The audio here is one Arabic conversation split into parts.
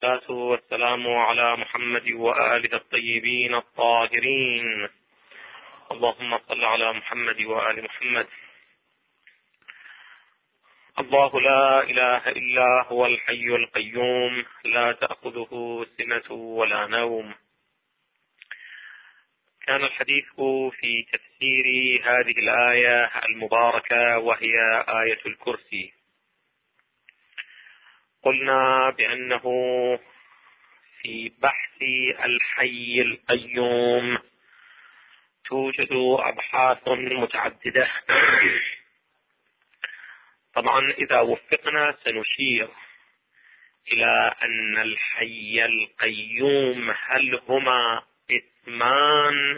والصلاة والسلام على محمد وآله الطيبين الطاهرين. اللهم صل على محمد وآل محمد. الله لا إله إلا هو الحي القيوم، لا تأخذه سنة ولا نوم. كان الحديث في تفسير هذه الآية المباركة وهي آية الكرسي. قلنا بأنه في بحث الحي القيوم توجد أبحاث متعددة. طبعا إذا وفقنا سنشير إلى أن الحي القيوم هل هما اسمان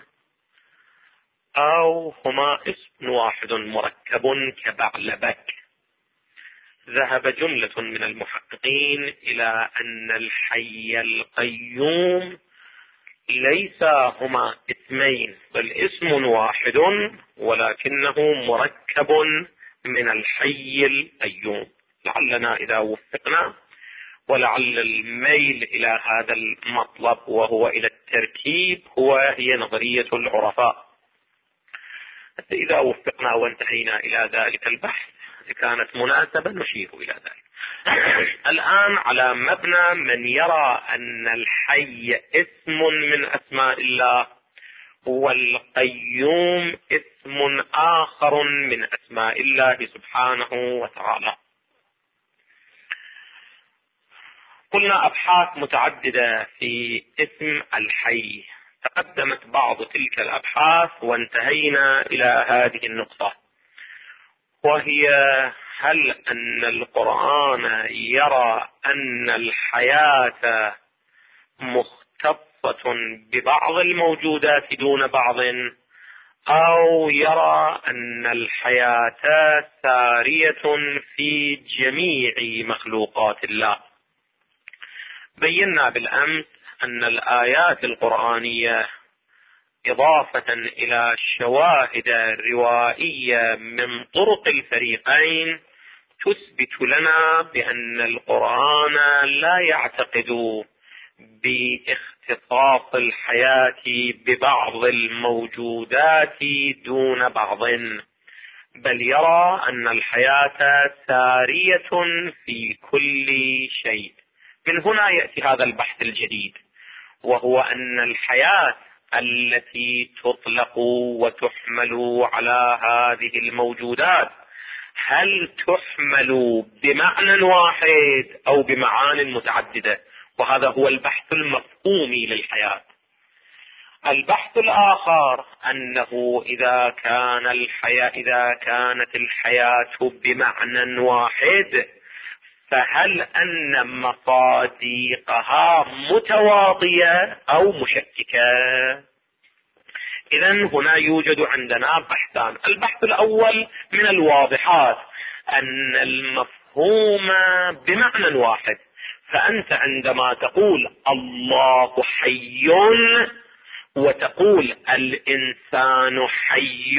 أو هما اسم واحد مركب كبعلبك. ذهب جملة من المحققين إلى أن الحي القيوم ليس هما اسمين بل اسم واحد ولكنه مركب من الحي القيوم. لعلنا إذا وفقنا، ولعل الميل إلى هذا المطلب وهو إلى التركيب هي نظرية العرفاء. إذا وفقنا وانتهينا إلى ذلك البحث كانت مناسبة نشير إلى ذلك. الآن على مبنى من يرى أن الحي اسم من أسماء الله والقيوم اسم آخر من أسماء الله سبحانه وتعالى. قلنا أبحاث متعددة في اسم الحي، تقدمت بعض تلك الأبحاث وانتهينا إلى هذه النقطة، وهي هل أن القرآن يرى أن الحياة مختصة ببعض الموجودات دون بعض، أو يرى أن الحياة سارية في جميع مخلوقات الله. بينا بالأمس أن الآيات القرآنية إضافة إلى شواهد روائية من طرق الفريقين تثبت لنا بأن القرآن لا يعتقد باختصاص الحياة ببعض الموجودات دون بعض، بل يرى أن الحياة سارية في كل شيء. من هنا يأتي هذا البحث الجديد، وهو أن الحياة التي تطلق وتحمل على هذه الموجودات هل تحمل بمعنى واحد أو بمعان متعددة؟ وهذا هو البحث المفهومي للحياة. البحث الآخر أنه إذا كانت الحياة بمعنى واحد فهل أن مصادقها متواضية أو مشككة؟ إذن هنا يوجد عندنا بحثان. البحث الأول من الواضحات أن المفهوم بمعنى واحد، فأنت عندما تقول الله حي وتقول الإنسان حي،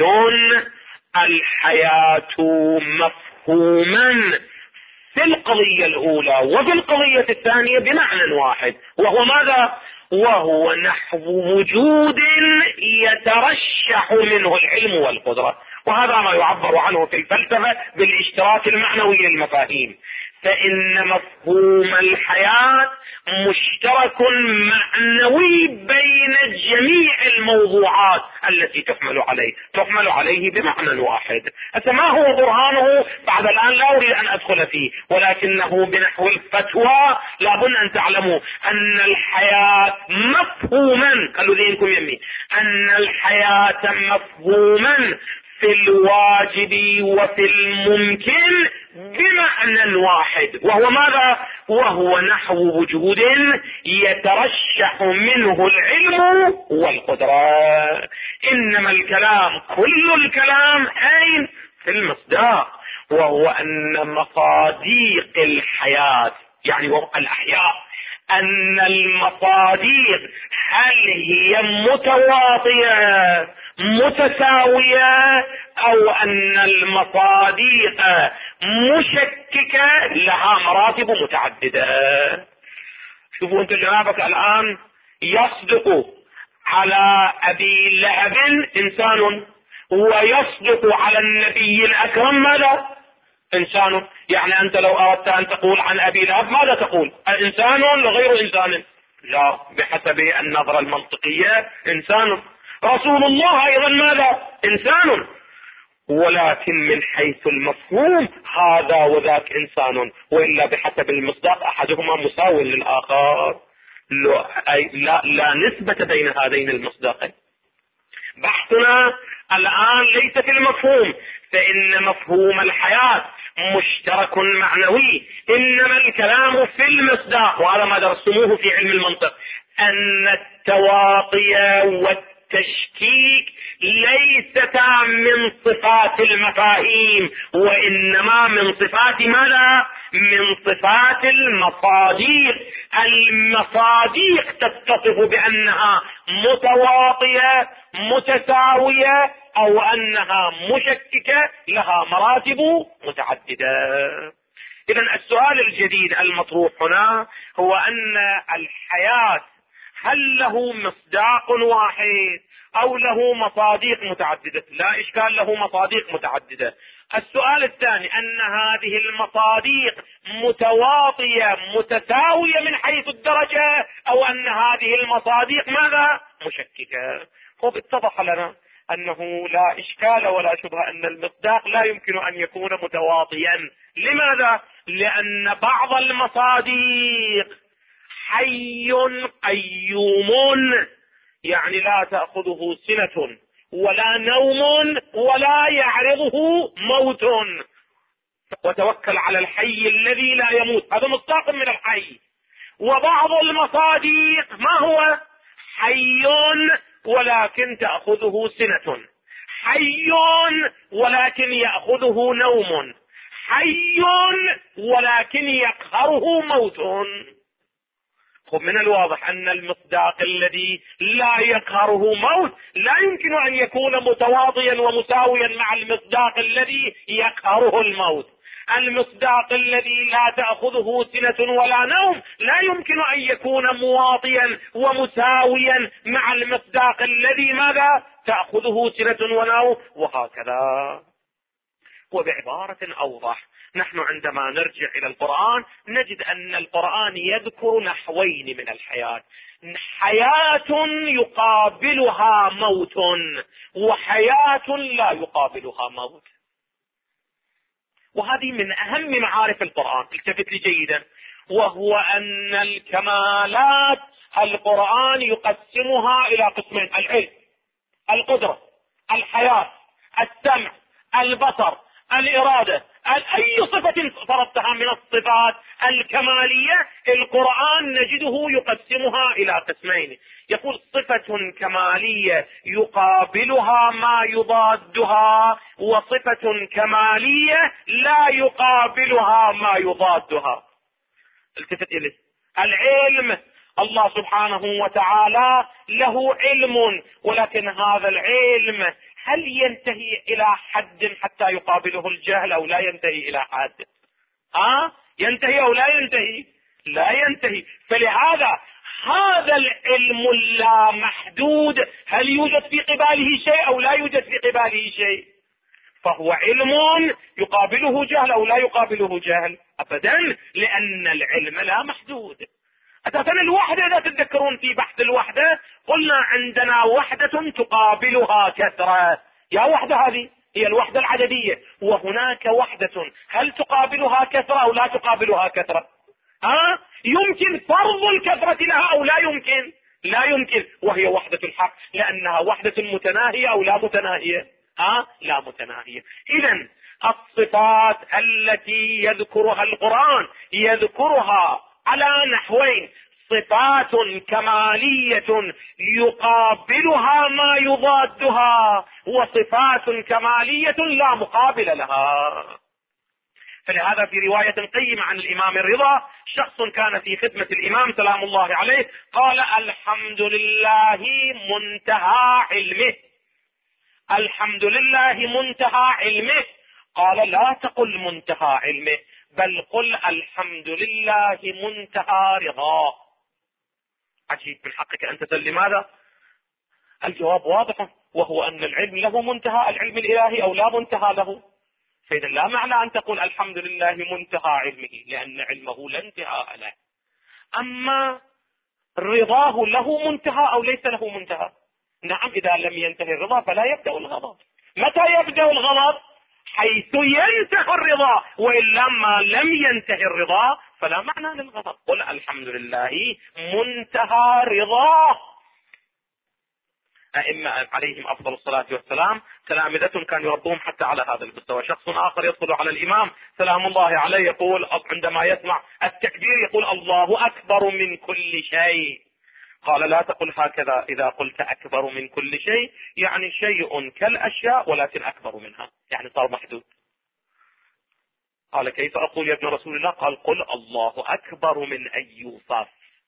الحياة مفهوما في القضية الأولى وفي القضية الثانية بمعنى واحد، وهو ماذا؟ وهو نحو وجود يترشح منه العلم والقدرة، وهذا ما يعبر عنه في الفلسفة بالاشتراك المعنوي للمفاهيم. فإن مفهوم الحياة مشترك معنوي بين جميع الموضوعات التي تحمل عليه بمعنى واحد. ما هو برهانه؟ بعد الآن لا أريد أن أدخل فيه، ولكنه بنحو الفتوى لابد أن تعلموا أن الحياة مفهوما، خلوا ذهنكم يمي، أن الحياة مفهوما في الواجب وفي الممكن بمعنى واحد، وهو ماذا؟ وهو نحو وجود يترشح منه العلم والقدرة. إنما الكلام، كل الكلام أين؟ في المصداق، وهو أن مصاديق الحياة يعني الأحياء، أن المصاديق هل هي متواطية متساوية أو أن المصاديق مشككة لها مراتب متعددة. شوفوا انتم جنابك الآن، يصدق على أبي لهب إنسان، ويصدق على النبي الأكرم ماذا؟ إنسان. يعني أنت لو أردت أن تقول عن أبي لهب ماذا تقول؟ إنسان لغير إنسان؟ لا، بحسب النظرة المنطقية إنسان. رسول الله أيضا ماذا؟ إنسان، ولكن من حيث المفهوم هذا وذاك إنسان، وإلا بحسب المصداق أحدهما مساو للآخر. لا نسبة بين هذين المصداقين. بحثنا الآن ليس في المفهوم، فإن مفهوم الحياة مشترك معنوي، إنما الكلام في المصداق، وهذا ما درستموه في علم المنطق، أن التواطي والتشكيك ليستا من صفات المفاهيم، وإنما من صفات ماذا؟ من صفات المصادق. المصادق تتصف بأنها متواطية متساوية أو أنها مشككة، لها مراتب متعددة. إذن السؤال الجديد المطروح هنا هو أن الحياة هل له مصداق واحد أو له مصادق متعددة؟ لا إشكال، له مصادق متعددة. السؤال الثاني أن هذه المصادق متواطية متساوية من حيث الدرجة، أو أن هذه المصادق ماذا؟ مشككة. اتضح لنا أنه لا إشكال ولا شبهة أن المصداق لا يمكن أن يكون متواطيا. لماذا؟ لأن بعض المصادق حي قيوم، يعني لا تأخذه سنة ولا نوم ولا يعرضه موت، وتوكل على الحي الذي لا يموت، هذا مصداق من الحي. وبعض المصادق ما هو؟ حي ولكن تأخذه سنة، حي ولكن يأخذه نوم، حي ولكن يقهره موت. من الواضح أن المصداق الذي لا يقهره موت لا يمكن أن يكون متواضيا ومساويا مع المصداق الذي يقهره الموت. المصداق الذي لا تأخذه سنة ولا نوم لا يمكن أن يكون مواطيا ومساويا مع المصداق الذي ماذا؟ تأخذه سنة ونوم، وهكذا. وبعبارة أوضح، نحن عندما نرجع إلى القرآن نجد أن القرآن يذكر نحوين من الحياة: حياة يقابلها موت، وحياة لا يقابلها موت. وهذه من أهم معارف القرآن، التفت لي جيدا، وهو أن الكمالات القرآن يقسمها إلى قسمين: العلم، القدرة، الحياة، السمع، البصر، الإرادة. أي صفة فرضتها من الصفات الكمالية القرآن نجده يقسمها إلى قسمين. يقول صفة كمالية يقابلها ما يضادها، وصفة كمالية لا يقابلها ما يضادها. التفت إليه. العلم، الله سبحانه وتعالى له علم، ولكن هذا العلم هل ينتهي إلى حد حتى يقابله الجهل أو لا ينتهي إلى حد؟ ينتهي أو لا ينتهي؟ لا ينتهي. فلهذا هذا العلم اللا محدود هل يوجد في قباله شيء أو لا يوجد في قباله شيء؟ فهو علم يقابله جهل أو لا يقابله جهل؟ أبدا، لأن العلم لا محدود. أساسا الوحدة، إذا تتذكرون في بحث الوحدة قلنا عندنا وحدة تقابلها كثرة، يا وحدة هذه هي الوحدة العددية، وهناك وحدة هل تقابلها كثرة أو لا تقابلها كثرة؟ يمكن فرض الكثرة لها أو لا يمكن؟ لا يمكن، وهي وحدة الحق، لأنها وحدة متناهية أو لا متناهية؟ لا متناهية. إذن الصفات التي يذكرها القرآن يذكرها على نحوين: صفات كمالية يقابلها ما يضادها، وصفات كمالية لا مقابل لها. فلهذا في رواية قيمة عن الإمام الرضا، شخص كان في خدمة الإمام سلام الله عليه قال: الحمد لله منتهى علمه. الحمد لله منتهى علمه. قال: لا تقل منتهى علمه، بل قل الحمد لله منتهى رضاه. عجيب، من حقك أن تسأل لماذا؟ الجواب واضح، وهو أن العلم له منتهى، العلم الإلهي أو لا منتهى له. فإذا لا معنى أن تقول الحمد لله منتهى علمه، لأن علمه لا انتهاء له. أما رضاه له منتهى أو ليس له منتهى؟ نعم، إذا لم ينتهي الرضا فلا يبدأ الغضب. متى يبدأ الغضب؟ حيث ينتهي الرضا، وإلا ما لم ينتهي الرضا فلا معنى للغضب. قل الحمد لله منتهى رضاه. أئمة عليهم أفضل الصلاة والسلام تلامذة كانوا يربون حتى على هذا المستوى. شخص آخر يدخل على الإمام سلام الله عليه يقول عندما يسمع التكبير يقول الله أكبر من كل شيء. قال لا تقل هكذا، إذا قلت أكبر من كل شيء يعني شيء كالأشياء ولكن أكبر منها، يعني صار محدود. قال كيف أقول يا ابن رسول الله؟ قال قل الله أكبر من أن يوصف.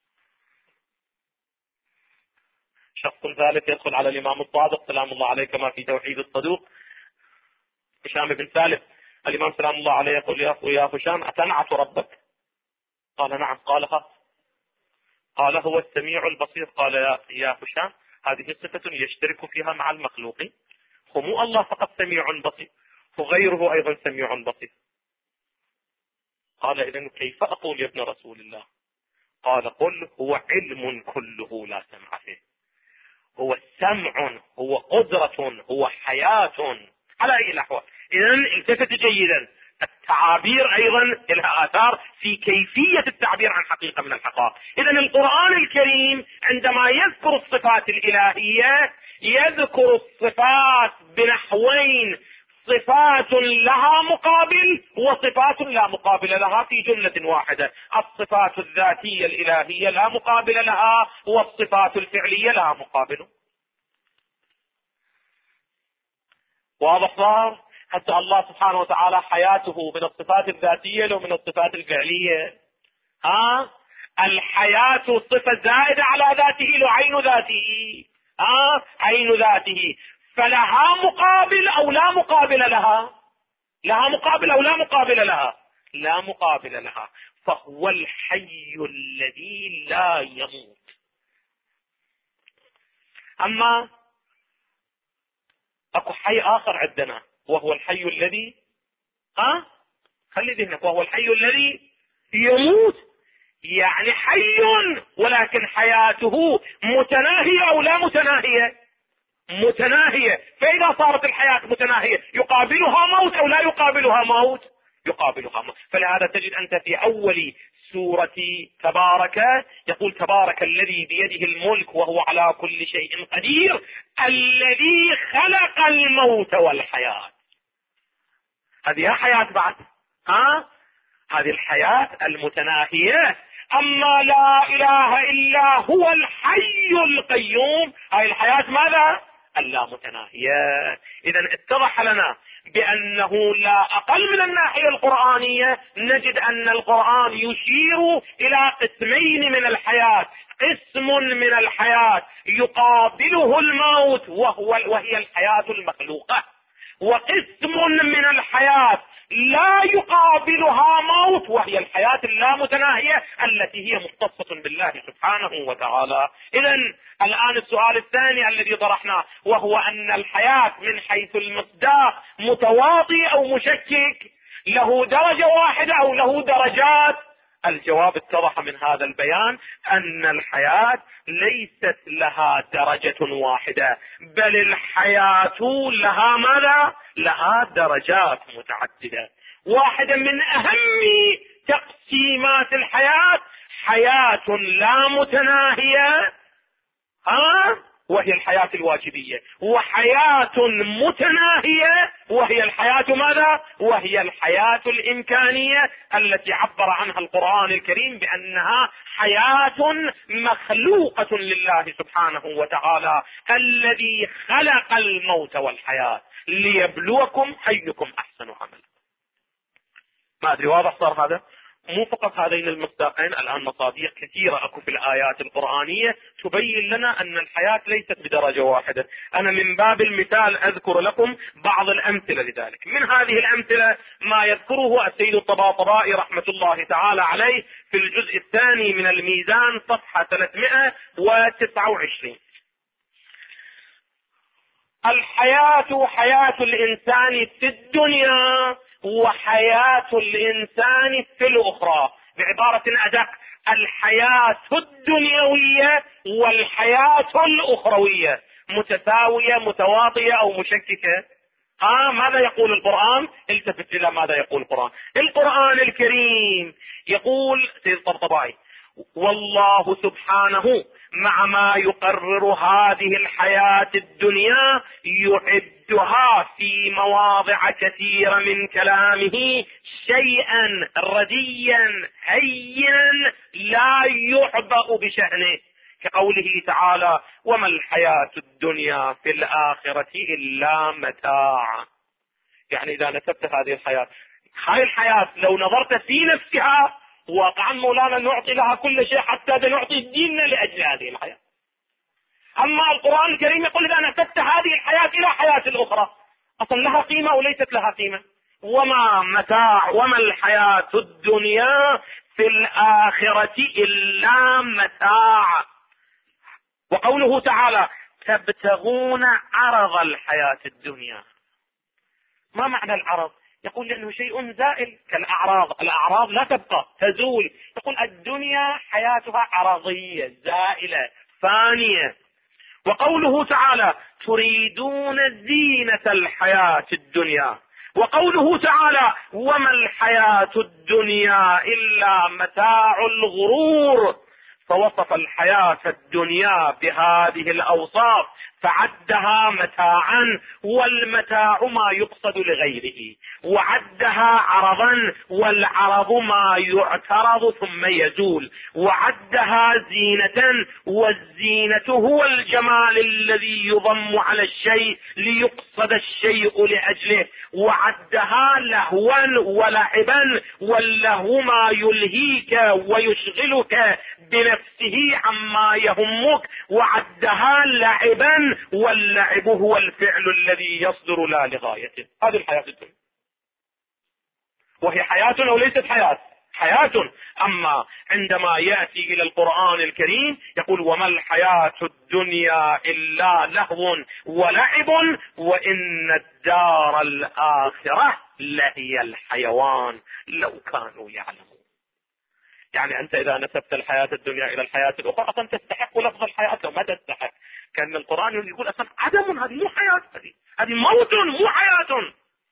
شخص ثالث يدخل على الإمام الصادق سلام الله عليه كما في توحيد الصدوق هشام بن سالم. الإمام سلام الله عليه يقول يا هشام أتنعت ربك؟ قال نعم. قال هو السميع البصير. قال يا هشام هذه صفة يشترك فيها مع المخلوقين، مو الله فقط سميع بصير، وغيره أيضا سميع بصير. قال إذن كيف أقول يا ابن رسول الله؟ قال قل هو علم كله لا سمع فيه، هو سمع، هو قدرة، هو حياة على أي الأحوال. إذن التفت جيدا، التعابير أيضا لها آثار في كيفية التعبير عن حقيقة من الحقائق. إذن القرآن الكريم عندما يذكر الصفات الإلهية يذكر الصفات بنحوين: صفات لها مقابل وصفات لا مقابل لها في جملة واحدة. الصفات الذاتية الإلهية لا مقابل لها، والصفات الفعلية لها مقابل. واضح صار؟ حتى الله سبحانه وتعالى حياته من الصفات الذاتية لو من الصفات الفعلية. الحياة صفة زائدة على ذاته لو عين ذاته. عين ذاته، فلها مقابل أو لا مقابل لها؟ لها مقابل أو لا مقابل لها؟ لا مقابل لها. فهو الحي الذي لا يموت. أما أكو حي آخر عندنا وهو الحي الذي خلي ذهنك، وهو الحي الذي يموت، يعني حي ولكن حياته متناهية أو لا متناهية؟ متناهية. فإذا صارت الحياة متناهية يقابلها موت أو لا يقابلها موت؟ يقابلها موت. فلهذا تجد أنت في أول سورة تبارك يقول تبارك الذي بيده الملك وهو على كل شيء قدير الذي خلق الموت والحياة. هذه حياة بعد، هذه الحياة المتناهية. أما لا إله إلا هو الحي القيوم، هذه الحياة ماذا؟ اللا متناهية. إذا اتضح لنا بأنه لا أقل من الناحية القرآنية نجد أن القرآن يشير إلى قسمين من الحياة: قسم من الحياة يقابله الموت وهي الحياة المخلوقة، وقسم من الحياة لا يقابلها موت وهي الحياة اللامتناهية التي هي مختصة بالله سبحانه وتعالى. إذن الآن السؤال الثاني الذي طرحناه وهو أن الحياة من حيث المصداق متواطي أو مشكك، له درجة واحدة أو له درجات؟ الجواب اتضح من هذا البيان أن الحياة ليست لها درجة واحدة، بل الحياة لها ماذا؟ لها درجات متعددة. واحدة من أهم تقسيمات الحياة حياة لا متناهية وهي الحياة الواجبية، وحياة متناهية وهي الحياة ماذا؟ وهي الحياة الإمكانية التي عبر عنها القرآن الكريم بأنها حياة مخلوقة لله سبحانه وتعالى الذي خلق الموت والحياة ليبلوكم أيكم أحسن عملا. ما أدري واضح صار هذا؟ مو فقط هذين المصداقين، الآن مصادق كثيرة أكو في الآيات القرآنية تبين لنا أن الحياة ليست بدرجة واحدة. أنا من باب المثال أذكر لكم بعض الأمثلة لذلك. من هذه الأمثلة ما يذكره السيد الطباطبائي رحمة الله تعالى عليه في الجزء الثاني من الميزان صفحة 329. الحياة حياة الإنسان في الدنيا وحياة الإنسان في الأخرى. بعبارة أدق، الحياة الدنيوية والحياة الأخروية متساوية متواطية أو مشككة؟ ماذا يقول القرآن؟ التفت إلى ماذا يقول القرآن. القرآن الكريم يقول سيد الطبطبائي: والله سبحانه مع ما يقرر هذه الحياة الدنيا يعدها في مواضع كثيرة من كلامه شيئا رديا هينا لا يعبأ بشأنه، كقوله تعالى: وما الحياة الدنيا في الآخرة إلا متاع. يعني إذا نسبت هذه الحياة، هاي الحياة لو نظرت في نفسها واقعا مولانا نعطي لها كل شيء حتى نعطي ديننا لأجل هذه الحياة. أما القرآن الكريم يقول إذا نسبت هذه الحياة إلى حياة الأخرى أصلا لها قيمة وليست لها قيمة. وما الحياة الدنيا في الآخرة إلا متاع. وقوله تعالى: تبتغون عرض الحياة الدنيا. ما معنى العرض؟ يقول لأنه شيء زائل كالأعراض، الأعراض لا تبقى تزول. يقول الدنيا حياتها عرضية زائلة فانية. وقوله تعالى: تريدون زينة الحياة الدنيا. وقوله تعالى: وما الحياة الدنيا إلا متاع الغرور. فوصف الحياة الدنيا بهذه الأوصاف فعدها متاعا، والمتاع ما يقصد لغيره، وعدها عرضا، والعرض ما يعترض ثم يزول، وعدها زينة، والزينة هو الجمال الذي يضم على الشيء ليقصد الشيء لأجله، وعدها لهوا ولعبا، واللهو ما يلهيك ويشغلك بنفسه عما يهمك، وعدها لعبا، واللعب هو الفعل الذي يصدر لا لغايته. هذه الحياة الدنيا، وهي حياة أو ليست حياة؟ حياة. أما عندما يأتي إلى القرآن الكريم يقول: وما الحياة الدنيا إلا لهو ولعب وإن الدار الآخرة لهي الحيوان لو كانوا يعلمون. يعني أنت إذا نسبت الحياة الدنيا إلى الحياة الأخرى أصلا تستحق لفظ الحياة لو ما تستحق. كان القرآن يقول أصلا عدم، هذه مو حياة، هذه موت مو حياة.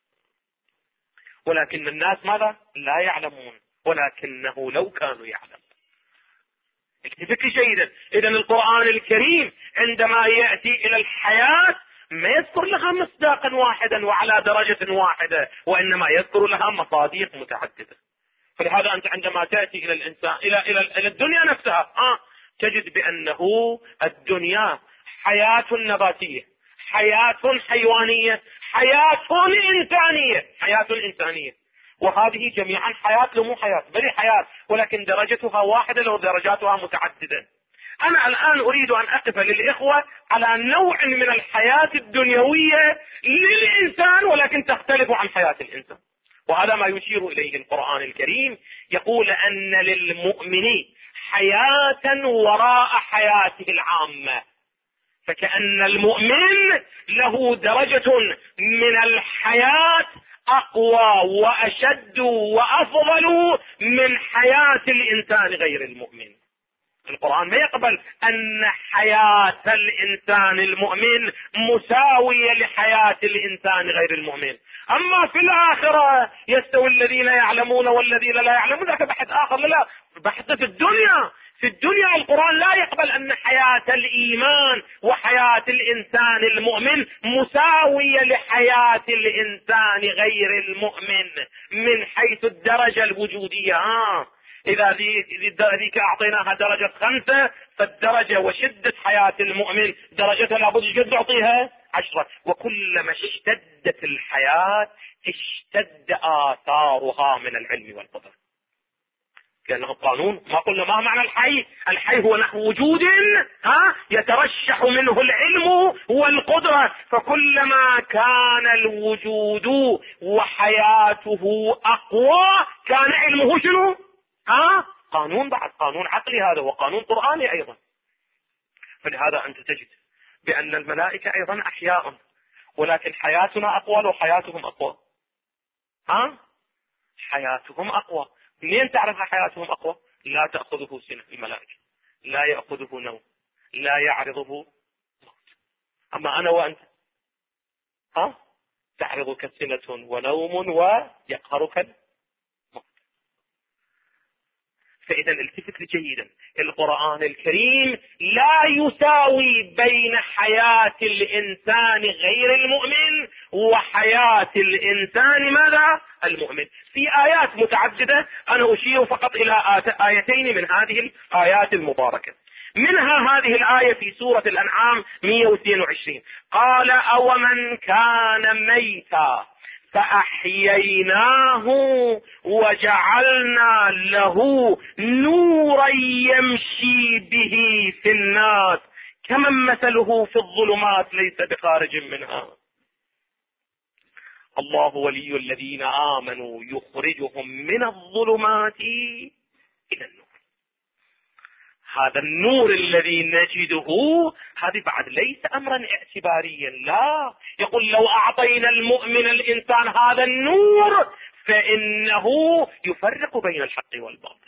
ولكن الناس ماذا؟ لا يعلمون، ولكنه لو كانوا يعلمون. اكتفك جيدا. إذا القرآن الكريم عندما يأتي إلى الحياة ما يذكر لها مصداقا واحدا وعلى درجة واحدة، وإنما يذكر لها مصادق متعددة. فلهذا أنت عندما تأتي إلى الإنسان إلى الدنيا نفسها تجد بأنه الدنيا حياة نباتية، حياة حيوانية، حياة إنسانية، حياة إنسانية. وهذه جميعا حياة مو حياة، بل حياة، ولكن درجتها واحدة لو درجاتها متعددة. أنا الآن أريد أن أقف للإخوة على نوع من الحياة الدنيوية للإنسان، ولكن تختلف عن حياة الإنسان. وهذا ما يشير إليه القرآن الكريم، يقول أن للمؤمن حياة وراء حياته العامة. فكأن المؤمن له درجة من الحياة أقوى وأشد وأفضل من حياة الإنسان غير المؤمن. القرآن ما يقبل أن حياة الإنسان المؤمن مساوية لحياة الإنسان غير المؤمن. أما في الآخرة يستوي الذين يعلمون والذين لا يعلمون، ذاك بحث آخر. لا، بحث في الدنيا. في الدنيا القرآن لا يقبل أن حياة الإيمان وحياة الإنسان المؤمن مساوية لحياة الإنسان غير المؤمن من حيث الدرجة الوجودية. إذا ذيك أعطيناها درجة 5، فالدرجة وشدة حياة المؤمن درجتها لابد قد نعطيها 10. وكلما اشتدت الحياة اشتد آثارها من العلم والقدرة. لأنه قانون. ما قلنا ما معنى الحي؟ الحي هو نحو وجود يترشح منه العلم والقدرة، فكلما كان الوجود وحياته أقوى كان علمه شنو؟ قانون، بعد قانون عقلي هذا وقانون قرآني أيضا. فلهذا أنت تجد بأن الملائكة أيضا أحياء، ولكن حياتنا أقوى وحياتهم أقوى. حياتهم أقوى. منين تعرف حياتهم أقوى؟ لا تأخذه سنة الملائكة، لا يأخذه نوم، لا يعرضه موت. أما أنا وأنت تعرضك سنة ونوم ويقهرك الموت. فإذا التفت جيدا، القرآن الكريم لا يساوي بين حياة الإنسان غير المؤمن وحياة الإنسان ماذا؟ المؤمن. في آيات متعددة، أنا أشير فقط إلى آيتين من هذه الآيات المباركة. منها هذه الآية في سورة الأنعام 122، قال أومن كان ميتا فأحييناه وجعلنا له نورا يمشي به في الناس كمن مثله في الظلمات ليس بخارج منها. الله ولي الذين آمنوا يخرجهم من الظلمات إلى النور. هذا النور الذي نجده هذا بعد ليس أمرا اعتباريا، لا، يقول لو أعطينا المؤمن الإنسان هذا النور فإنه يفرق بين الحق والباطل.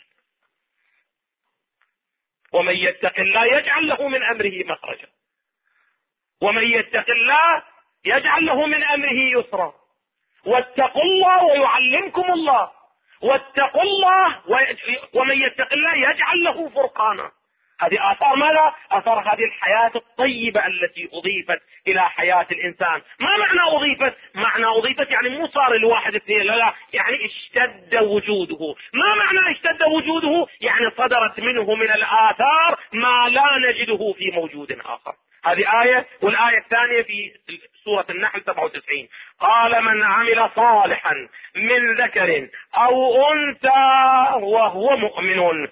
ومن يتق الله يجعل له من أمره مخرجا، ومن يتق الله يجعل له من أمره يسرا، واتقوا الله ويعلمكم الله، واتقوا الله ومن يتق الله يجعل له فرقانا. هذه آثار ماذا؟ آثار هذه الحياة الطيبة التي أضيفت إلى حياة الإنسان. ما معنى أضيفت؟ معنى أضيفت يعني مو صار الواحد اثنين، لا، يعني اشتد وجوده. ما معنى اشتد وجوده؟ يعني صدرت منه من الآثار ما لا نجده في موجود آخر. هذه آية. والآية الثانية في سورة النحل 97، قال من عمل صالحا من ذكر أو أنثى وهو مؤمن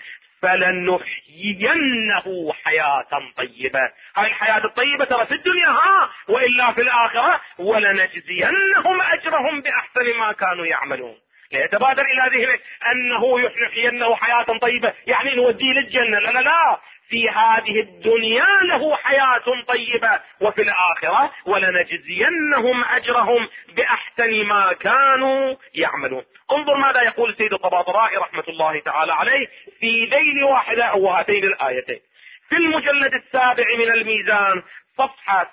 فلنحيينه حياة طيبة. هاي الحياة الطيبة ترى في الدنيا وإلا في الآخرة، ولنجزينهم أجرهم بأحسن ما كانوا يعملون. ليتبادر إلى ذهنك أنه يحيينه حياة طيبة يعني نوديه للجنة، لا لا لا، في هذه الدنيا له حياة طيبة، وفي الآخرة ولنجزينهم أجرهم بأحسن ما كانوا يعملون. انظر ماذا يقول سيد الطباطبائي رحمة الله تعالى عليه في ذيل واحدة أو هاتين الآيتين في المجلد 7 من الميزان صفحة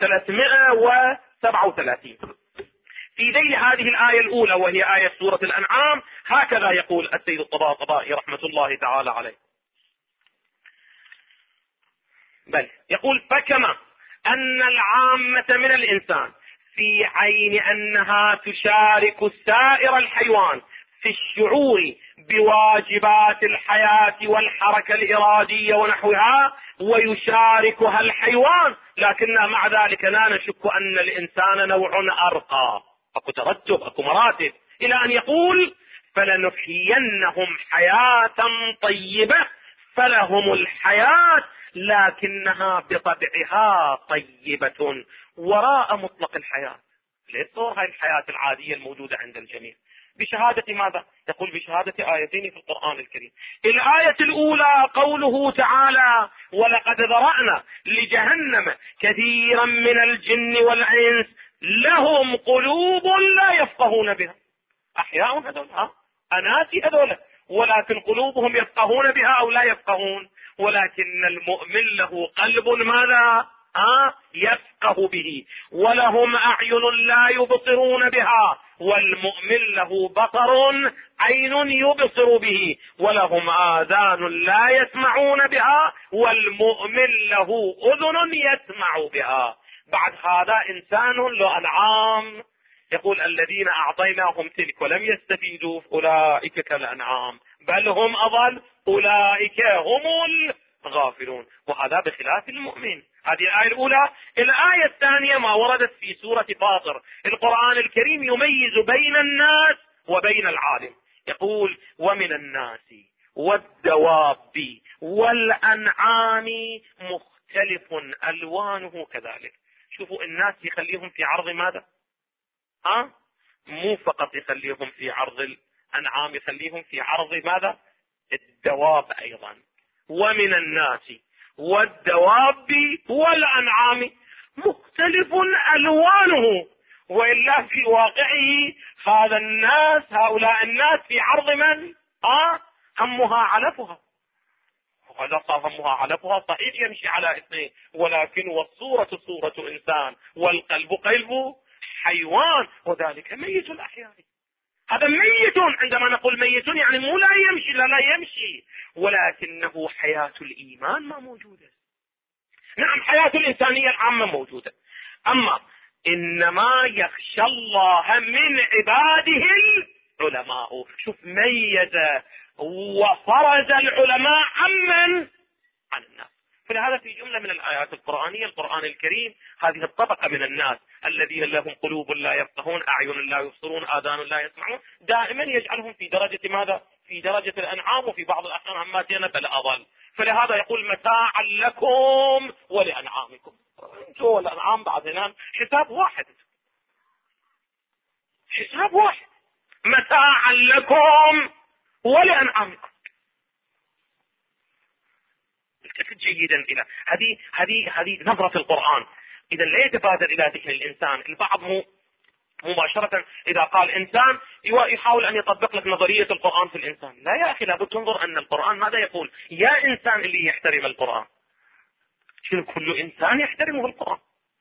337. في ذيل هذه الآية الأولى وهي آية سورة الأنعام هكذا يقول السيد الطباطبائي رحمة الله تعالى عليه، بل يقول فكما أن العامة من الإنسان في عين أنها تشارك سائر الحيوان في الشعور بواجبات الحياة والحركة الإرادية ونحوها ويشاركها الحيوان، لكننا مع ذلك لا نشك أن الإنسان نوع أرقى. أكو ترتب، أكو مراتب، إلى أن يقول فلنحيينهم حياة طيبة، فلهم الحياة لكنها بطبعها طيبة وراء مطلق الحياة. ليش صور هاي الحياة العادية الموجودة عند الجميع؟ بشهادة ماذا؟ يقول بشهادة آيتين في القرآن الكريم. الآية الأولى قوله تعالى ولقد ذرأنا لجهنم كثيرا من الجن والإنس لهم قلوب لا يفقهون بها. أحياء هذول، أناسي هذول، ولكن قلوبهم يفقهون بها أو لا يفقهون. ولكن المؤمن له قلب ماذا؟ يفقه به. ولهم أعين لا يبصرون بها، والمؤمن له بصر عين يبصر به. ولهم آذان لا يسمعون بها، والمؤمن له أذن يسمع بها. بعد هذا إنسان له أنعام، يقول الذين أعطيناهم تلك ولم يستفيدوا أولئك كالأنعام بل هم أضل أولئك هم الغافلون. وهذا بخلاف المؤمن. هذه الآية الأولى. الآية الثانية ما وردت في سورة فاطر. القرآن الكريم يميز بين الناس وبين العالم، يقول ومن الناس والدواب والأنعام مختلف ألوانه كذلك. شوفوا الناس يخليهم في عرض ماذا؟ مو فقط يخليهم في عرض الأنعام، يخليهم في عرض ماذا؟ الدواب أيضا. ومن الناس والدواب والأنعام مختلف ألوانه. وإلا في واقعه هؤلاء الناس في عرض من؟ همها علفها. وإذا صار همها علفها صحيح يمشي على اثنين، ولكن والصورة صورة إنسان والقلب قلب حيوان، وذلك ميت الأحياء. هذا ميت، عندما نقول ميت يعني مو لا يمشي، لا يمشي، ولكنه حياة الإيمان ما موجودة. نعم حياة الإنسانية العامة موجودة، أما إنما يخشى الله من عباده العلماء. شوف ميز وفرز العلماء عن الناس. فلهذا في جملة من الآيات القرآنية القرآن الكريم هذه الطبقة من الناس الذين لهم قلوب لا يفقهون، أعين لا يبصرون، آذان لا يسمعون، دائما يجعلهم في درجة ماذا؟ في درجة الأنعام، وفي بعض الأحيان هماتين بل أضل. فلهذا يقول متاعا لكم ولأنعامكم. انتم والأنعام بعد هنا حساب واحد، حساب واحد، متاعا لكم ولأنعامكم. التفت جيدا الى هذه نظرة القرآن. اذا لا يتبادر الى ذهن الانسان البعض مباشرة اذا قال انسان يحاول ان يطبق لك نظرية القرآن في الانسان. لا يا اخي، لابد تنظر ان القرآن ماذا يقول. يا انسان اللي يحترم القرآن، شنو كل انسان يحترمه القرآن.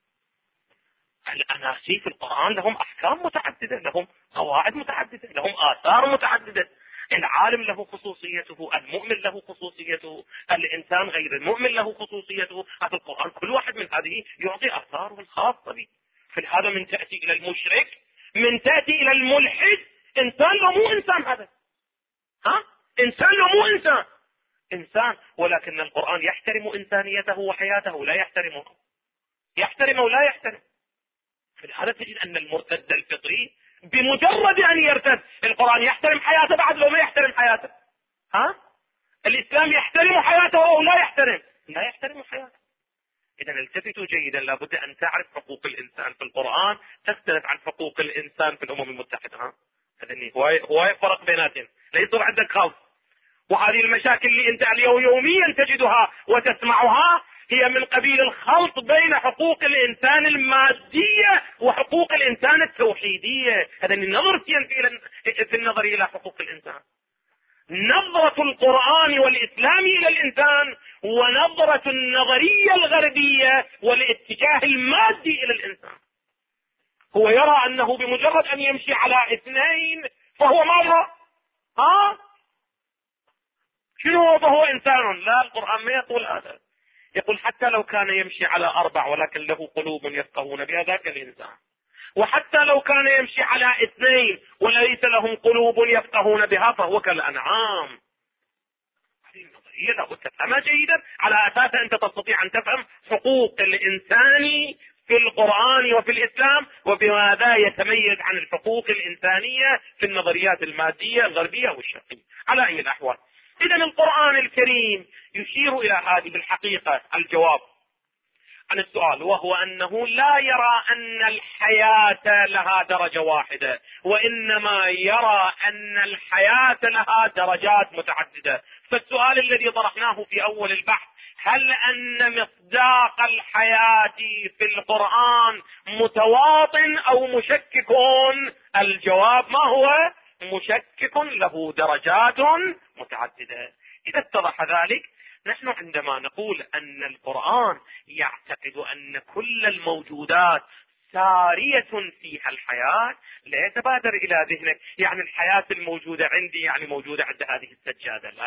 الاناسي في القرآن لهم احكام متعددة، لهم قواعد متعددة، لهم اثار متعددة. العالم له خصوصيته، المؤمن له خصوصيته، الإنسان غير المؤمن له خصوصيته. هذا القرآن كل واحد من هذه يعطي أثاره الخاصة به. فلهذا من تأتي إلى المشرك، من تأتي إلى الملحد، إنسان لو مو إنسان، هذا إنسان لو مو إنسان، ولكن القرآن يحترم إنسانيته وحياته، لا يحترمه، يحترمه ولا يحترم. فلهذا تجد أن المرتد الفطري بمجرد أن يرتد القرآن يحترم حياته بعد لو ما يحترم حياته. الإسلام يحترم حياته أو لا يحترم؟ لا يحترم حياته. إذا التفتوا جيدا، لابد أن تعرف حقوق الإنسان في القرآن تختلف عن حقوق الإنسان في الأمم المتحدة. هذا هو فرق بيناتهم، لا يصير عندك خلط. وهذه المشاكل اللي أنت اليوم يوميا تجدها وتسمعها هي من قبيل الخلط بين حقوق الإنسان المادية وحقوق الإنسان التوحيدية. هذا النظر في النظر إلى حقوق الإنسان، نظرة القرآن والإسلام إلى الإنسان، ونظرة النظرية الغربية والاتجاه المادي إلى الإنسان. هو يرى أنه بمجرد أن يمشي على اثنين فهو ماذا؟ شنو فهو إنسان؟ لا، القرآن ما يقول هذا. يقول حتى لو كان يمشي على 4 ولكن له قلوب يفقهون بها، ذاك الإنسان. وحتى لو كان يمشي على 2 وليس لهم قلوب يفقهون بها فهو كالأنعام. هذه النظرية لابد تفهمها جيدا، على أساس أنت تستطيع أن تفهم حقوق الإنسان في القرآن وفي الإسلام، وبماذا يتميز عن الحقوق الإنسانية في النظريات المادية الغربية والشرقية. على أي الأحوال، إذا القرآن الكريم يشير إلى هذه الحقيقة. الجواب عن السؤال وهو أنه لا يرى أن الحياة لها درجة واحدة، وإنما يرى أن الحياة لها درجات متعددة. فالسؤال الذي طرحناه في أول البحث، هل أن مصداق الحياة في القرآن متواطن أو مشكك؟ الجواب ما هو؟ مشكك، له درجات متعددة. إذا اتضح ذلك، نحن عندما نقول أن القرآن يعتقد أن كل الموجودات سارية فيها الحياة، لا يتبادر إلى ذهنك يعني الحياة الموجودة عندي يعني موجودة عند هذه السجادة. لا،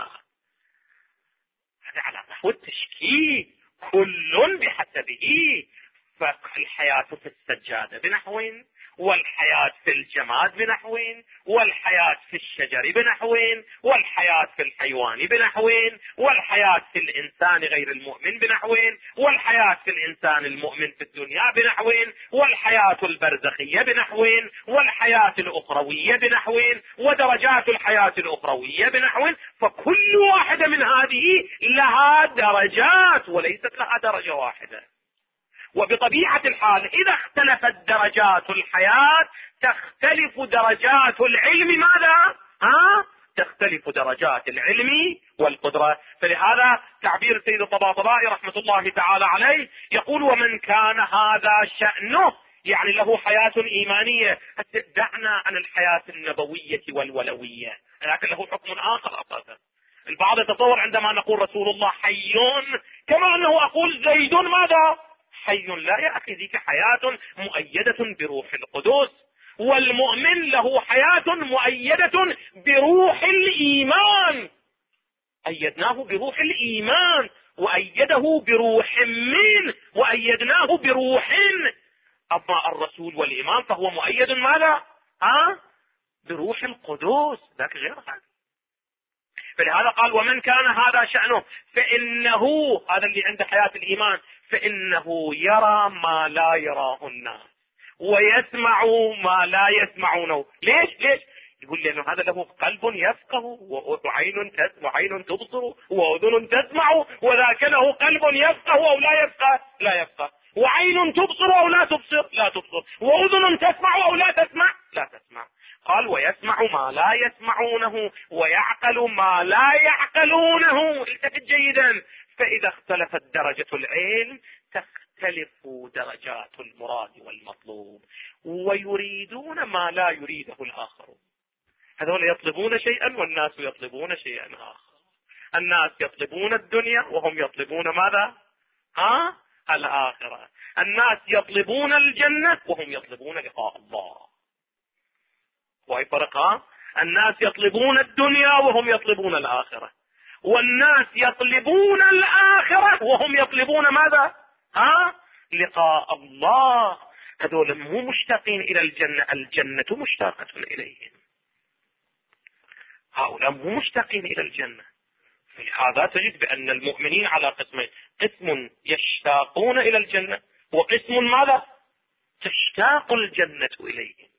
هذا على نحو التشكيك، كل بحسبه. فالحياة في السجادة بنحو، والحياة في الجماد بنحوين، والحياة في الشجر بنحوين، والحياة في الحيوان بنحوين، والحياة في الإنسان غير المؤمن بنحوين، والحياة في الإنسان المؤمن في الدنيا بنحوين، والحياة البرزخية بنحوين، والحياة الأخروية بنحوين، ودرجات الحياة الأخروية بنحوين. فكل واحدة من هذه لها درجات وليست لها درجة واحدة. وبطبيعة الحال إذا اختلفت درجات الحياة تختلف درجات العلم. ماذا؟ تختلف درجات العلم والقدرة. فلهذا تعبير السيد الطباطبائي رحمة الله تعالى عليه يقول: ومن كان هذا شأنه، يعني له حياة إيمانية. دعنا عن الحياة النبوية والولوية، لكن له حكم آخر أساسا. البعض يتصور عندما نقول رسول الله حي كما أنه أقول زيد ماذا؟ حي. لا يا أخي، ذيك حياة مؤيدة بروح القدس، والمؤمن له حياة مؤيدة بروح الإيمان. أيدناه بروح الإيمان، وأيده بروح وأيدناه بروح. أما الرسول والإمام فهو مؤيد ماذا؟ بروح القدس، ذاك غير هذا. فلهذا قال: ومن كان هذا شأنه فإنه، هذا اللي عنده حياة الإيمان، فإنه يرى ما لا يراه الناس، ويسمع ما لا يسمعونه. ليش؟ يقول لأنه هذا له قلب يفقه، وعين تبصر، وأذن تسمع، وذاك له قلب يفقه أو لا يفقه، وعين تبصر أو لا تبصر، وأذن تسمع أو لا تسمع. قال: ويسمع ما لا يسمعونه، ويعقل ما لا يعقلونه. التفت جيدا. فإذا اختلفت درجة العلم تختلف درجات المراد والمطلوب، ويريدون ما لا يريده الآخرون. هذول يطلبون شيئا والناس يطلبون شيئا آخر. الناس يطلبون الدنيا وهم يطلبون ماذا؟ الآخرة. الناس يطلبون الجنة وهم يطلبون لقاء الله. وهي فرق. الناس يطلبون الدنيا وهم يطلبون الآخرة، والناس يطلبون الآخرة وهم يطلبون ماذا؟ لقاء الله. هذول مو مشتاقين إلى الجنة، الجنة مشتاقة إليهم. هؤلاء مو مشتاقين إلى الجنة. فلهذا تجد بأن المؤمنين على قسمين: قسم يشتاقون إلى الجنة، وقسم ماذا؟ تشتاق الجنة إليهم.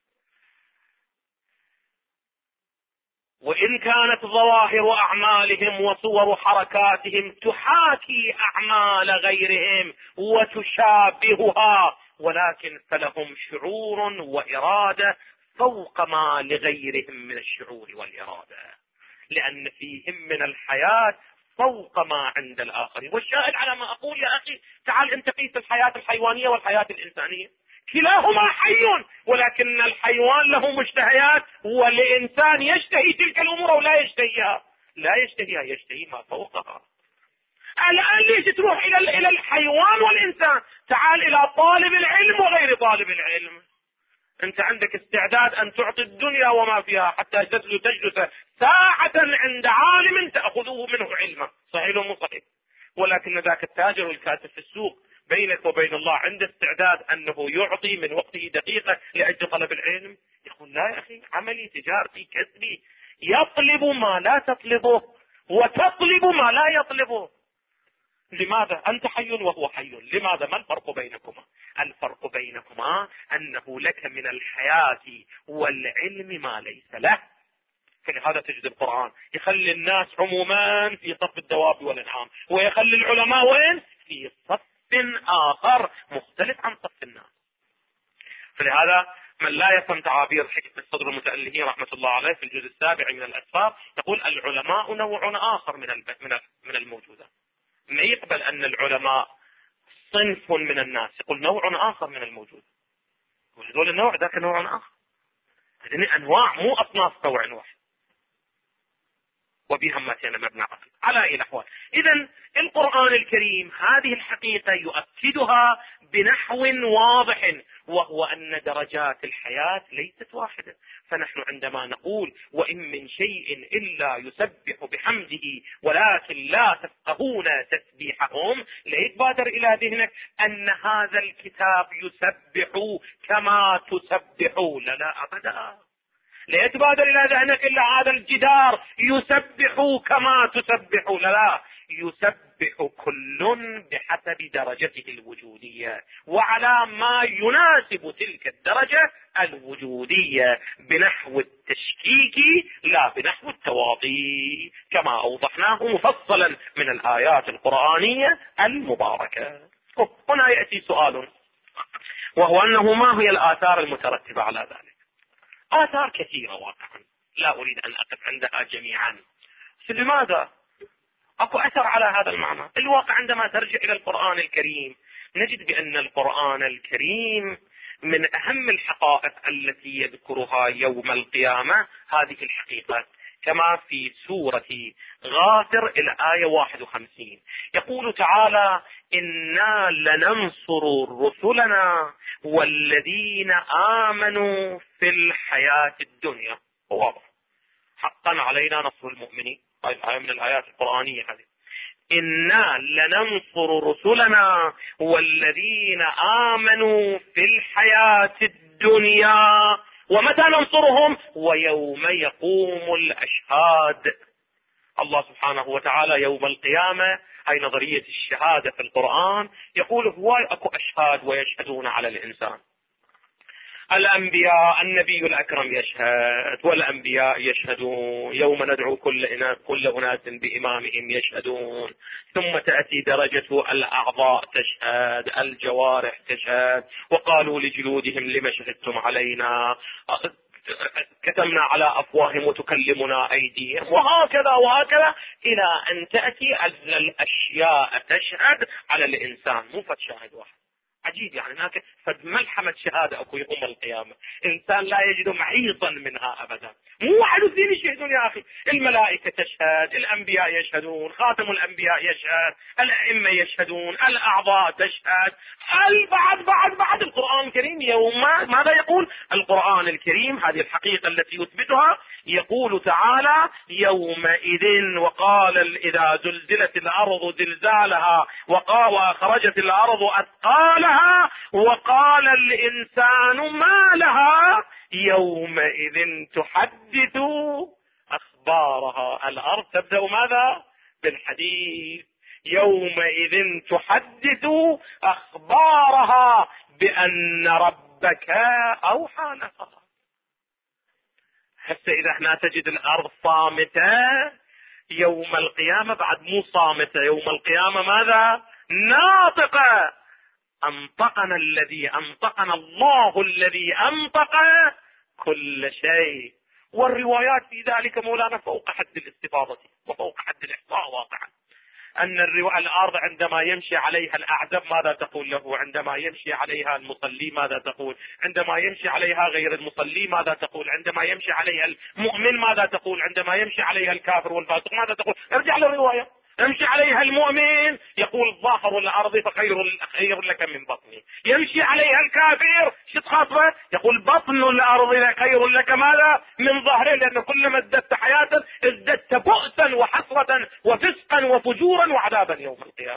وإن كانت ظواهر أعمالهم وصور حركاتهم تحاكي أعمال غيرهم وتشابهها، ولكن فلهم شعور وإرادة فوق ما لغيرهم من الشعور والإرادة، لأن فيهم من الحياة فوق ما عند الآخرين. والشاهد على ما أقول يا أخي، تعال أنت قيس الحياة الحيوانية والحياة الإنسانية، كلاهما حي، ولكن الحيوان له مشتهيات، والإنسان يشتهي تلك الأمور أو لا يشتهيها؟ لا يشتهيها، يشتهي ما فوقها. الآن ليش تروح إلى الحيوان والإنسان؟ تعال إلى طالب العلم وغير طالب العلم. أنت عندك استعداد أن تعطي الدنيا وما فيها حتى تجلس ساعة عند عالم تأخذه منه علما، صحيح ومو صحيح؟ ولكن ذاك التاجر الكاتب في السوق بينك وبين الله عنده استعداد أنه يعطي من وقته دقيقة لأجل طلب العلم؟ يقول: لا يا أخي، عملي، تجارتي، كسبي. يطلب ما لا تطلبه وتطلب ما لا يطلبه. لماذا؟ أنت حي وهو حي. لماذا؟ ما الفرق بينكما؟ الفرق بينكما أنه لك من الحياة والعلم ما ليس له. فلهذا تجد القرآن يخلي الناس عموما في صف الدواب والأنعام، ويخلي العلماء وين؟ في صف آخر مختلف عن صف الناس. فلهذا من لا يفهم تعابير حكمة صدر المتألهين رحمة الله عليه في الجزء 7 من الأسفار يقول: العلماء نوع آخر من الموجودات. ما يقبل أن العلماء صنف من الناس، يقول نوع آخر من الموجود، وهذول النوع ذاك نوع آخر. هذه أنواع مو أصناف نوع واحد. وبهمتنا مبنى على أي الأحوال. إذن القرآن الكريم هذه الحقيقة يؤكدها بنحو واضح، وهو أن درجات الحياة ليست واحدة. فنحن عندما نقول وإن من شيء إلا يسبح بحمده ولكن لا تفقهون تسبيحهم، لا يتبادر إلى ذهنك أن هذا الكتاب يسبح كما تسبح، لا أبدا. لا يتبادر إلى ذهنك إلا هذا الجدار يسبح كما تسبح، لا، يسبح كل بحسب درجته الوجودية وعلى ما يناسب تلك الدرجة الوجودية، بنحو التشكيك لا بنحو التواضي، كما أوضحناه مفصلا من الآيات القرآنية المباركة. هنا يأتي سؤال، وهو أنه ما هي الآثار المترتبة على ذلك؟ آثار كثيرة واقعا، لا أريد أن أقف عندها جميعا. لماذا؟ أكو أثر على هذا المعنى. الواقع عندما ترجع إلى القرآن الكريم نجد بأن القرآن الكريم من أهم الحقائق التي يذكرها يوم القيامة هذه الحقيقة، كما في سورة غافر الآية 51 يقول تعالى: إنا لننصر رسلنا والذين آمنوا في الحياة الدنيا. واضح، حقا علينا نصر المؤمنين. هذه الآية من الآيات القرآنية هذه. إنا لننصر رسلنا والذين آمنوا في الحياة الدنيا. ومتى ننصرهم؟ ويوم يقوم الأشهاد. الله سبحانه وتعالى يوم القيامة، هاي نظرية الشهادة في القرآن، يقول هواي أكو أشهاد ويشهدون على الإنسان. الأنبياء، النبي الأكرم يشهد، والأنبياء يشهدون، يوم ندعو كل أناس بإمامهم يشهدون. ثم تأتي درجة الأعضاء تشهد، الجوارح تشهد، وقالوا لجلودهم لما شهدتم علينا، كتمنا على أفواههم وتكلمنا أيديهم، وهكذا وهكذا إلى أن تأتي الأشياء تشهد على الإنسان، مو فد شاهد واحد. عجيب، يعني هناك فد ملحمة شهادة أكو يوم القيامة، إنسان لا يجد محيطا منها أبدا. مو واحد واثنين يشهدون يا أخي، الملائكة تشهد، الأنبياء يشهدون، خاتم الأنبياء يشهد، الأئمة يشهدون، الأعضاء تشهد، بعد القرآن الكريم يوم ماذا يقول القرآن الكريم؟ هذه الحقيقة التي يثبتها، يقول تعالى: يومئذ وقال إذا زلزلت الأرض زلزالها وأخرجت الأرض أثقالها وقال الإنسان ما لها يومئذ تحدث أخبارها. الأرض تبدأ ماذا؟ بالحديث. يومئذ تحدث أخبارها بأن ربك أوحى لها. حتى إذا احنا تجد الأرض صامتة يوم القيامة، بعد مو صامتة يوم القيامة ماذا؟ ناطقة. أنطقنا الله الذي أنطق كل شيء. والروايات في ذلك مولانا فوق حد الاستفاضة وفوق حد الإحصاء واقعا. أن الأرض عندما يمشي عليها الأعزب ماذا تقول له؟ عندما يمشي عليها المصلي ماذا تقول؟ عندما يمشي عليها غير المصلي ماذا تقول؟ عندما يمشي عليها المؤمن ماذا تقول؟ عندما يمشي عليها الكافر والفاسق ماذا تقول؟ ارجع للرواية. يمشي عليها المؤمن يقول ظاهر الأرض فخير لك من بطني. يمشي عليها الكافر شو تخاطبه؟ يقول بطن الأرض خير لك ماذا؟ من ظهره، لأن كلما ازددت حياة ازددت بؤسا وحسرة وفسقا وفجورا وعذابا يوم القيامة.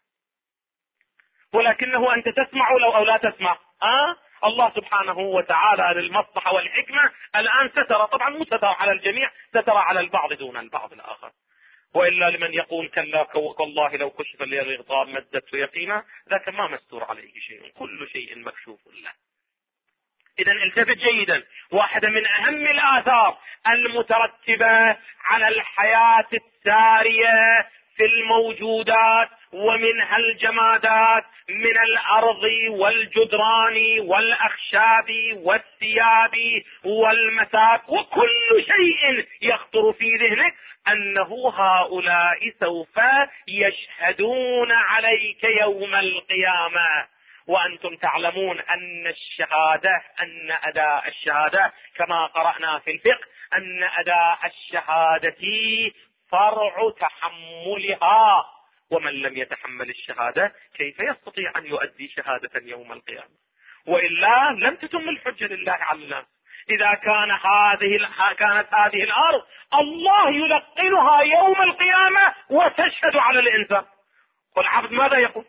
ولكنه أنت تسمع أو لا تسمع. الله سبحانه وتعالى للمصلحة والحكمة الآن ستر، طبعا مو ستر على الجميع، ستر على البعض دون البعض الآخر. وإلا لمن يقول كلا والله لو كشف لي الغطاء مددت يقينا، ذاك ما مستور عليه شيء، كل شيء مكشوف له. إذا التفت جيدا، واحدة من أهم الآثار المترتبة على الحياة السارية في الموجودات ومنها الجمادات من الأرض والجدران والأخشاب والثياب والمساك وكل شيء يخطر في ذهنك، أنه هؤلاء سوف يشهدون عليك يوم القيامة. وأنتم تعلمون أن أداء الشهادة كما قرأنا في الفقه أن أداء الشهادة فرع تحملها ومن لم يتحمل الشهادة كيف يستطيع أن يؤدي شهادة يوم القيامة؟ وإلا لم تتم الحجة لله على الناس. إذا كانت هذه الأرض الله يلقنها يوم القيامة وتشهد على الإنسان، والعبد ماذا يقول؟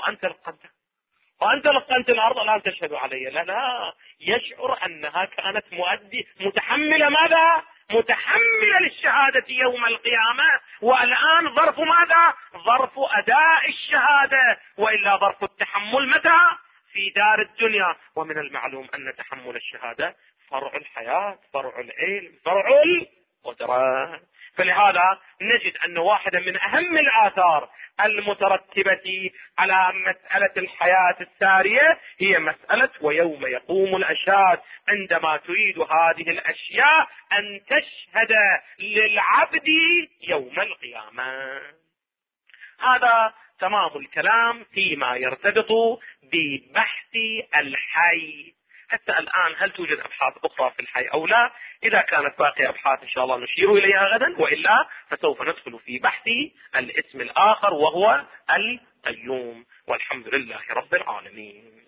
وأنت لقنت الأرض الآن تشهد علي. لا، يشعر أنها كانت متحملة ماذا؟ متحملة للشهادة يوم القيامة، والآن ظرف ماذا؟ ظرف أداء الشهادة، وإلا ظرف التحمل متى؟ في دار الدنيا. ومن المعلوم أن تحمل الشهادة فرع الحياة، فرع العلم، فرع القدرة. فلهذا نجد أن واحدة من أهم الآثار المترتبة على مسألة الحياة السارية هي مسألة ويوم يقوم الأشهاد، عندما تريد هذه الأشياء أن تشهد للعبد يوم القيامة. هذا تمام الكلام فيما يرتبط ببحث الحي. حتى الآن هل توجد أبحاث أخرى في الحي أو لا؟ إذا كانت باقي أبحاث إن شاء الله نشير إليها غدا، وإلا فسوف ندخل في بحث الاسم الآخر وهو القيوم. والحمد لله رب العالمين.